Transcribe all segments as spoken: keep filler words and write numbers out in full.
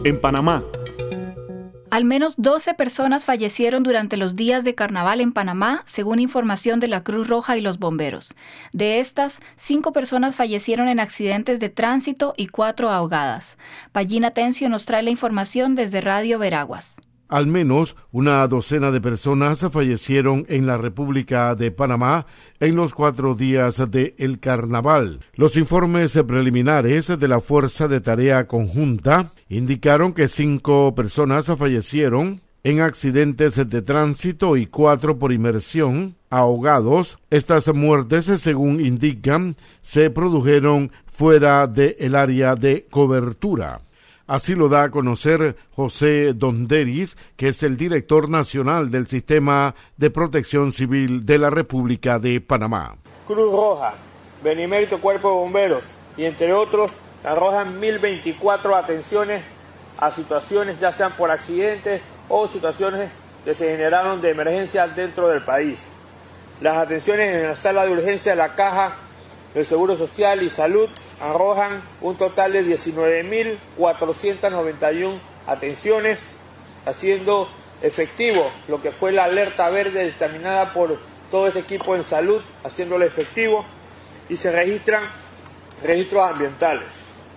en Panamá. Al menos doce personas fallecieron durante los días de carnaval en Panamá, según información de la Cruz Roja y los bomberos. De estas, cinco personas fallecieron en accidentes de tránsito y cuatro ahogadas. Pallina Tencio nos trae la información desde Radio Veraguas. Al menos una docena de personas fallecieron en la República de Panamá en los cuatro días del carnaval. Los informes preliminares de la Fuerza de Tarea Conjunta indicaron que cinco personas fallecieron en accidentes de tránsito y cuatro por inmersión, ahogados. Estas muertes, según indican, se produjeron fuera del área de cobertura. Así lo da a conocer José Donderis, que es el director nacional del Sistema de Protección Civil de la República de Panamá. Cruz Roja, Benemérito Cuerpo de Bomberos y entre otros arrojan mil veinticuatro atenciones a situaciones ya sean por accidentes o situaciones que se generaron de emergencia dentro del país. Las atenciones en la sala de urgencia de la Caja del Seguro Social y Salud arrojan un total de diecinueve mil cuatrocientas noventa y una atenciones, haciendo efectivo lo que fue la alerta verde dictaminada por todo este equipo en salud, haciéndolo efectivo, y se registran registros ambientales.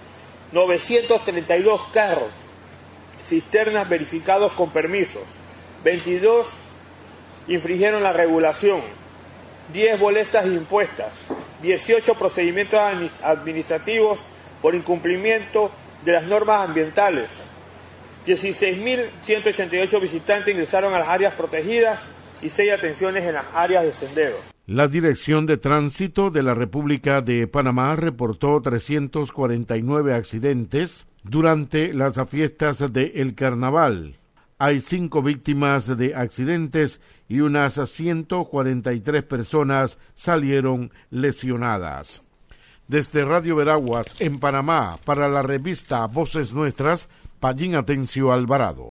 novecientos treinta y dos carros, cisternas verificados con permisos, veintidós infringieron la regulación, diez bolestas impuestas, dieciocho procedimientos administrativos por incumplimiento de las normas ambientales, dieciséis mil ciento ochenta y ocho visitantes ingresaron a las áreas protegidas y seis atenciones en las áreas de sendero. La Dirección de Tránsito de la República de Panamá reportó trescientos cuarenta y nueve accidentes durante las fiestas del Carnaval. Hay cinco víctimas de accidentes y unas ciento cuarenta y tres personas salieron lesionadas. Desde Radio Veraguas, en Panamá, para la revista Voces Nuestras, Pallín Atencio Alvarado.